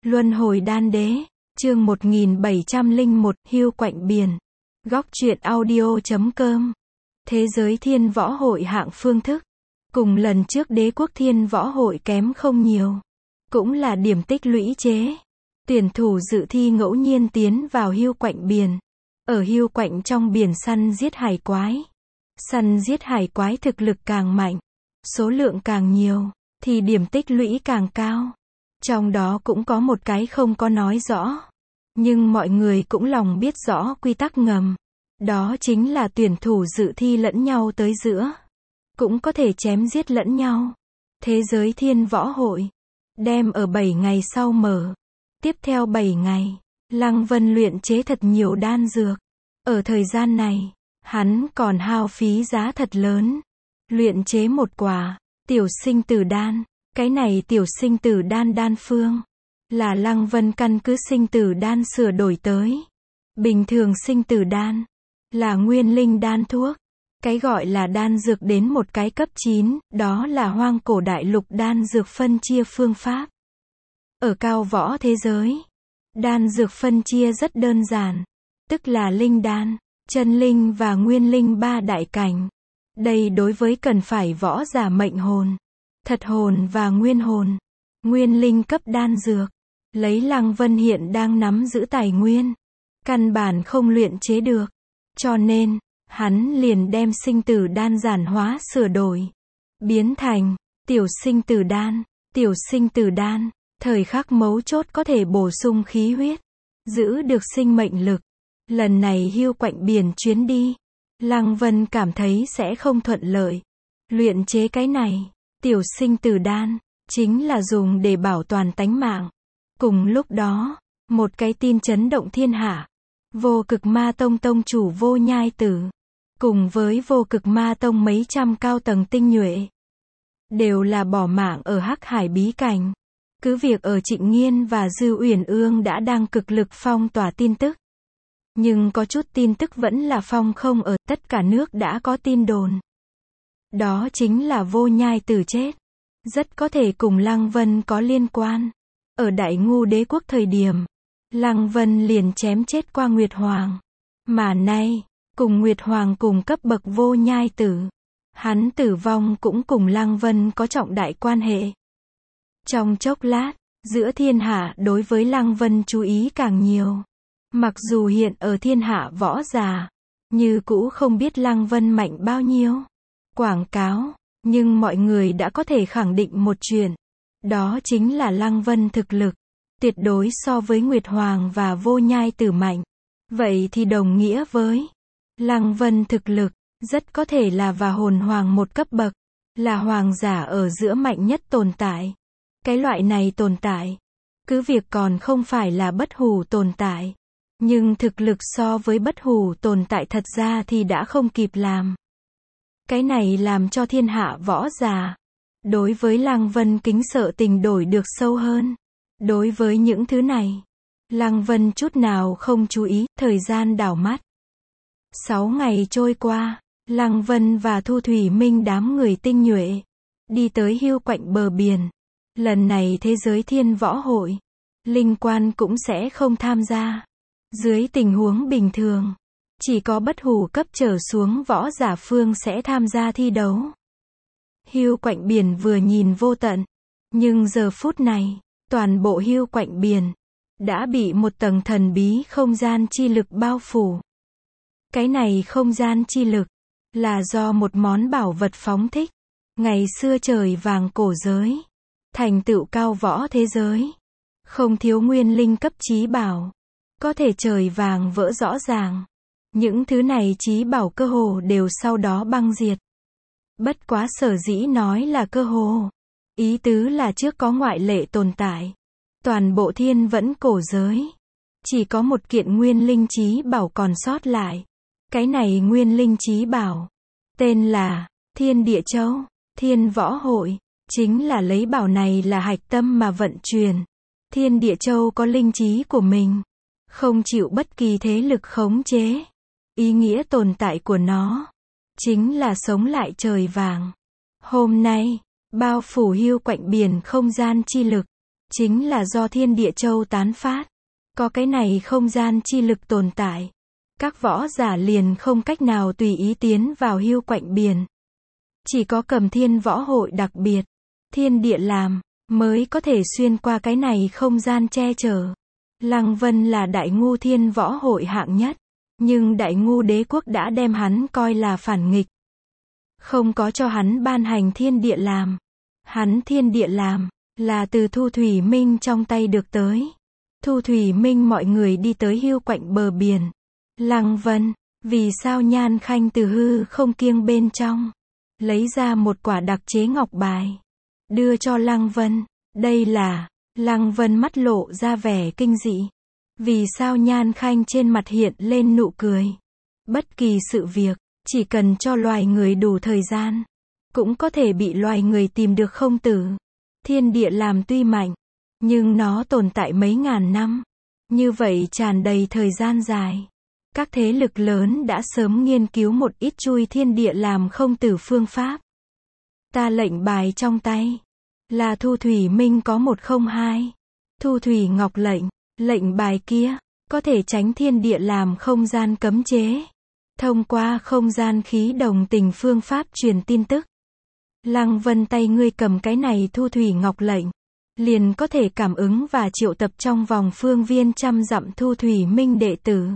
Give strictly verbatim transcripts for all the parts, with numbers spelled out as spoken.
Luân hồi đan đế, chương một nghìn bảy trăm lẻ một, hưu quạnh biển. Góc truyện audio chấm com. Thế giới thiên võ hội hạng phương thức. Cùng lần trước đế quốc thiên võ hội kém không nhiều. Cũng là điểm tích lũy chế. Tuyển thủ dự thi ngẫu nhiên tiến vào hưu quạnh biển. Ở hưu quạnh trong biển săn giết hải quái. Săn giết hải quái thực lực càng mạnh, số lượng càng nhiều, thì điểm tích lũy càng cao. Trong đó cũng có một cái không có nói rõ. Nhưng mọi người cũng lòng biết rõ quy tắc ngầm. Đó chính là tuyển thủ dự thi lẫn nhau tới giữa. Cũng có thể chém giết lẫn nhau. Thế giới thiên võ hội. Đem ở bảy ngày sau mở. Tiếp theo bảy ngày, Lăng Vân luyện chế thật nhiều đan dược. Ở thời gian này, hắn còn hao phí giá thật lớn. Luyện chế một quả tiểu sinh tử đan. Cái này tiểu sinh tử đan đan phương là Lăng Vân căn cứ sinh tử đan sửa đổi tới. Bình thường sinh tử đan là nguyên linh đan thuốc. Cái gọi là đan dược đến một cái cấp chín, đó là hoang cổ đại lục đan dược phân chia phương pháp. Ở cao võ thế giới, đan dược phân chia rất đơn giản, tức là linh đan, chân linh và nguyên linh ba đại cảnh. Đây đối với cần phải võ giả mệnh hồn, thật hồn và nguyên hồn, nguyên linh cấp đan dược. Lấy Lăng Vân hiện đang nắm giữ tài nguyên, căn bản không luyện chế được. Cho nên, hắn liền đem sinh tử đan giản hóa sửa đổi. Biến thành, tiểu sinh tử đan. Tiểu sinh tử đan, thời khắc mấu chốt có thể bổ sung khí huyết, giữ được sinh mệnh lực. Lần này hưu quạnh biển chuyến đi, Lăng Vân cảm thấy sẽ không thuận lợi. Luyện chế cái này, tiểu sinh tử đan, chính là dùng để bảo toàn tánh mạng. Cùng lúc đó, một cái tin chấn động thiên hạ. Vô Cực Ma Tông tông chủ Vô Nhai Tử, cùng với Vô Cực Ma Tông mấy trăm cao tầng tinh nhuệ, đều là bỏ mạng ở Hắc Hải bí cảnh. Cứ việc ở Trịnh Nghiên và Dư Uyển Ương đã đang cực lực phong tỏa tin tức. Nhưng có chút tin tức vẫn là phong không ở, tất cả nước đã có tin đồn. Đó chính là Vô Nhai Tử chết. Rất có thể cùng Lăng Vân có liên quan. Ở Đại Ngu Đế quốc thời điểm, Lăng Vân liền chém chết qua Nguyệt Hoàng. Mà nay, cùng Nguyệt Hoàng cùng cấp bậc Vô Nhai Tử, hắn tử vong cũng cùng Lăng Vân có trọng đại quan hệ. Trong chốc lát, giữa thiên hạ đối với Lăng Vân chú ý càng nhiều. Mặc dù hiện ở thiên hạ võ giả, như cũ không biết Lăng Vân mạnh bao nhiêu. Quảng cáo, nhưng mọi người đã có thể khẳng định một chuyện. Đó chính là Lăng Vân thực lực tuyệt đối so với Nguyệt Hoàng và Vô Nhai Tử mạnh. Vậy thì đồng nghĩa với Lăng Vân thực lực rất có thể là và hồn hoàng một cấp bậc, là hoàng giả ở giữa mạnh nhất tồn tại. Cái loại này tồn tại, cứ việc còn không phải là bất hủ tồn tại, nhưng thực lực so với bất hủ tồn tại thật ra thì đã không kịp làm. Cái này làm cho thiên hạ võ giả đối với Lăng Vân kính sợ tình đổi được sâu hơn. Đối với những thứ này, Lăng Vân chút nào không chú ý. Thời gian đảo mắt, sáu ngày trôi qua, Lăng Vân và Thu Thủy Minh đám người tinh nhuệ đi tới hưu quạnh bờ biển. Lần này thế giới thiên võ hội, linh quan cũng sẽ không tham gia. Dưới tình huống bình thường, chỉ có bất hủ cấp trở xuống võ giả phương sẽ tham gia thi đấu. Hưu quạnh biển vừa nhìn vô tận, nhưng giờ phút này, toàn bộ hưu quạnh biển đã bị một tầng thần bí không gian chi lực bao phủ. Cái này không gian chi lực là do một món bảo vật phóng thích. Ngày xưa trời vàng cổ giới, thành tựu cao võ thế giới, không thiếu nguyên linh cấp chí bảo, có thể trời vàng vỡ rõ ràng. Những thứ này chí bảo cơ hồ đều sau đó băng diệt. Bất quá sở dĩ nói là cơ hồ, ý tứ là trước có ngoại lệ tồn tại. Toàn bộ thiên vẫn cổ giới, chỉ có một kiện nguyên linh chí bảo còn sót lại. Cái này nguyên linh chí bảo, tên là Thiên Địa Châu. Thiên võ hội, chính là lấy bảo này là hạch tâm mà vận chuyển. Thiên Địa Châu có linh trí của mình, không chịu bất kỳ thế lực khống chế. Ý nghĩa tồn tại của nó chính là sống lại trời vàng. Hôm nay, bao phủ hưu quạnh biển không gian chi lực, chính là do thiên địa châu tán phát. Có cái này không gian chi lực tồn tại. Các võ giả liền không cách nào tùy ý tiến vào hưu quạnh biển. Chỉ có Cầm Thiên võ hội đặc biệt, thiên địa làm, mới có thể xuyên qua cái này không gian che chở. Lăng Vân là Đại Ngu Thiên võ hội hạng nhất, nhưng Đại Ngu đế quốc đã đem hắn coi là phản nghịch. Không có cho hắn ban hành thiên địa làm. Hắn thiên địa làm, là từ Thu Thủy Minh trong tay được tới. Thu Thủy Minh mọi người đi tới hưu quạnh bờ biển. Lăng Vân, vì sao Nhan Khanh từ hư không kiêng bên trong, lấy ra một quả đặc chế ngọc bài, đưa cho Lăng Vân. Đây là, Lăng Vân mắt lộ ra vẻ kinh dị. Vì sao Nhan Khanh trên mặt hiện lên nụ cười. Bất kỳ sự việc, chỉ cần cho loài người đủ thời gian, cũng có thể bị loài người tìm được không tử. Thiên địa làm tuy mạnh, nhưng nó tồn tại mấy ngàn năm. Như vậy tràn đầy thời gian dài. Các thế lực lớn đã sớm nghiên cứu một ít chui thiên địa làm không tử phương pháp. Ta lệnh bài trong tay là Thu Thủy Minh có một không hai. Thu Thủy Ngọc lệnh, lệnh bài kia có thể tránh thiên địa làm không gian cấm chế. Thông qua không gian khí đồng tình phương pháp truyền tin tức. Lăng Vân tay ngươi cầm cái này Thu Thủy Ngọc lệnh, liền có thể cảm ứng và triệu tập trong vòng phương viên trăm dặm Thu Thủy Minh đệ tử.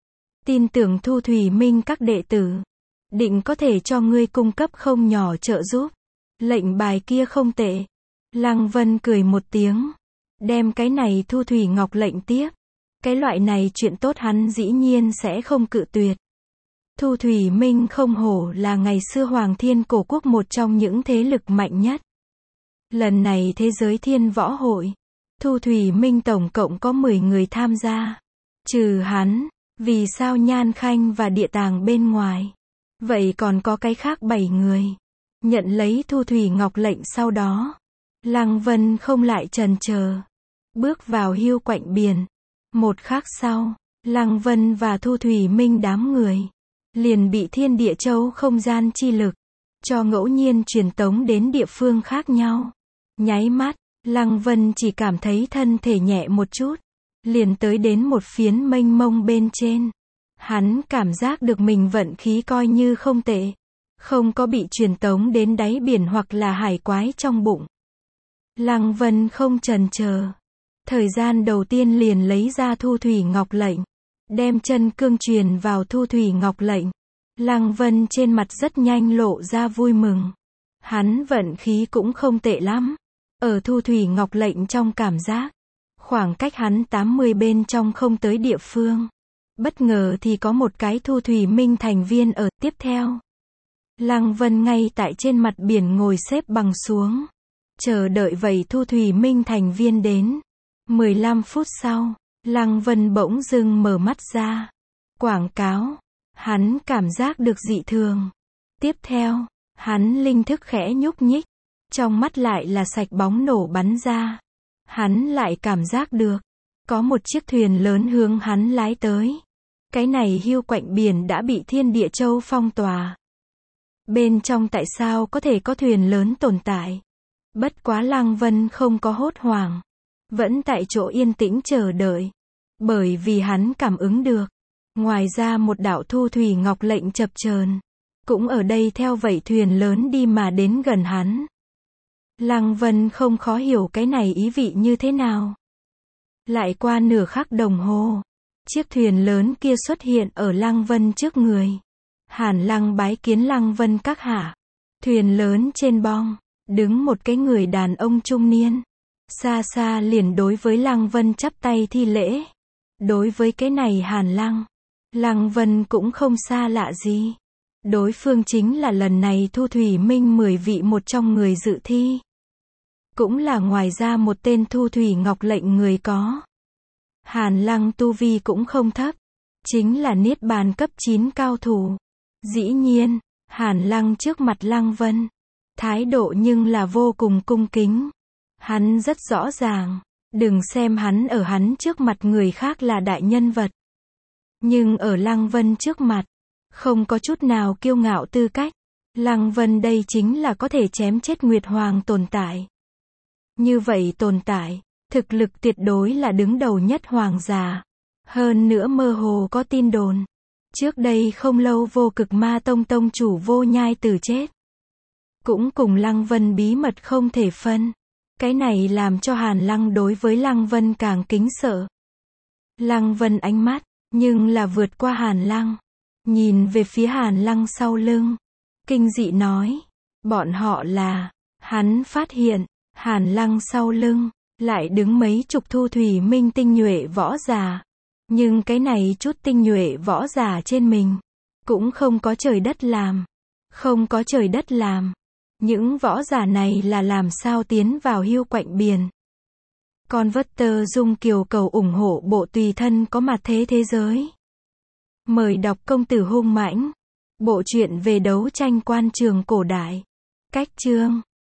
Tin tưởng Thu Thủy Minh các đệ tử, định có thể cho ngươi cung cấp không nhỏ trợ giúp. Lệnh bài kia không tệ. Lăng Vân cười một tiếng, đem cái này Thu Thủy Ngọc lệnh tiếp. Cái loại này chuyện tốt hắn dĩ nhiên sẽ không cự tuyệt. Thu Thủy Minh không hổ là ngày xưa Hoàng Thiên Cổ Quốc một trong những thế lực mạnh nhất. Lần này thế giới thiên võ hội, Thu Thủy Minh tổng cộng có mười người tham gia. Trừ hắn, vì sao Nhan Khanh và Địa Tàng bên ngoài, vậy còn có cái khác bảy người. Nhận lấy Thu Thủy Ngọc lệnh sau đó, Lăng Vân không lại chần chờ, bước vào hưu quạnh biển. Một khắc sau, Lăng Vân và Thu Thủy Minh đám người liền bị thiên địa châu không gian chi lực cho ngẫu nhiên truyền tống đến địa phương khác nhau. Nháy mắt, Lăng Vân chỉ cảm thấy thân thể nhẹ một chút, liền tới đến một phiến mênh mông bên trên. Hắn cảm giác được mình vận khí coi như không tệ, không có bị truyền tống đến đáy biển hoặc là hải quái trong bụng. Lăng Vân không chần chờ, thời gian đầu tiên liền lấy ra Thu Thủy Ngọc lệnh, đem chân cương truyền vào Thu Thủy Ngọc lệnh. Lăng Vân trên mặt rất nhanh lộ ra vui mừng. Hắn vận khí cũng không tệ lắm. Ở Thu Thủy Ngọc lệnh trong cảm giác, khoảng cách hắn tám mươi bên trong không tới địa phương, bất ngờ thì có một cái Thu Thủy Minh thành viên ở. Tiếp theo, Lăng Vân ngay tại trên mặt biển ngồi xếp bằng xuống, chờ đợi vậy Thu Thủy Minh thành viên đến. mười lăm phút sau, Lăng Vân bỗng dưng mở mắt ra. Quảng cáo. Hắn cảm giác được dị thường. Tiếp theo, hắn linh thức khẽ nhúc nhích, trong mắt lại là sạch bóng nổ bắn ra. Hắn lại cảm giác được, có một chiếc thuyền lớn hướng hắn lái tới. Cái này hưu quạnh biển đã bị thiên địa châu phong tỏa. Bên trong tại sao có thể có thuyền lớn tồn tại? Bất quá Lăng Vân không có hốt hoảng, vẫn tại chỗ yên tĩnh chờ đợi. Bởi vì hắn cảm ứng được, ngoài ra một đạo Thu Thủy Ngọc lệnh chập chờn cũng ở đây theo vậy thuyền lớn đi mà đến gần hắn. Lăng Vân không khó hiểu cái này ý vị như thế nào. Lại qua nửa khắc đồng hồ, chiếc thuyền lớn kia xuất hiện ở Lăng Vân trước người. Hàn Lăng bái kiến Lăng Vân các hạ. Thuyền lớn trên bong, đứng một cái người đàn ông trung niên. Xa xa liền đối với Lăng Vân chắp tay thi lễ. Đối với cái này Hàn Lăng, Lăng Vân cũng không xa lạ gì. Đối phương chính là lần này Thu Thủy Minh mười vị một trong người dự thi. Cũng là ngoài ra một tên Thu Thủy Ngọc lệnh người có. Hàn Lăng tu vi cũng không thấp, chính là niết bàn cấp chín cao thủ. Dĩ nhiên, Hàn Lăng trước mặt Lăng Vân, thái độ nhưng là vô cùng cung kính. Hắn rất rõ ràng, đừng xem hắn ở hắn trước mặt người khác là đại nhân vật. Nhưng ở Lăng Vân trước mặt, không có chút nào kiêu ngạo tư cách. Lăng Vân đây chính là có thể chém chết Nguyệt Hoàng tồn tại. Như vậy tồn tại, Thực lực tuyệt đối là đứng đầu nhất hoàng giả. Hơn nữa mơ hồ có tin đồn. Trước đây không lâu vô cực ma tông tông chủ Vô Nhai Tử chết. Cũng cùng Lăng Vân bí mật không thể phân. Cái này làm cho Hàn Lăng đối với Lăng Vân càng kính sợ. Lăng Vân ánh mắt, nhưng là vượt qua Hàn Lăng. Nhìn về phía Hàn Lăng sau lưng. Kinh dị nói. Bọn họ là. Hắn phát hiện. Hàn Lăng sau lưng. Lại đứng mấy chục thu thủy minh tinh nhuệ võ giả. Nhưng cái này chút tinh nhuệ võ giả trên mình. Cũng không có trời đất làm. Không có trời đất làm. Những võ giả này là làm sao tiến vào Hưu Quạnh Biển. Converter Dung Kiều cầu ủng hộ bộ tùy thân có mặt thế thế giới. Mời đọc Công tử hung mãnh. Bộ truyện về đấu tranh quan trường cổ đại. Cách chương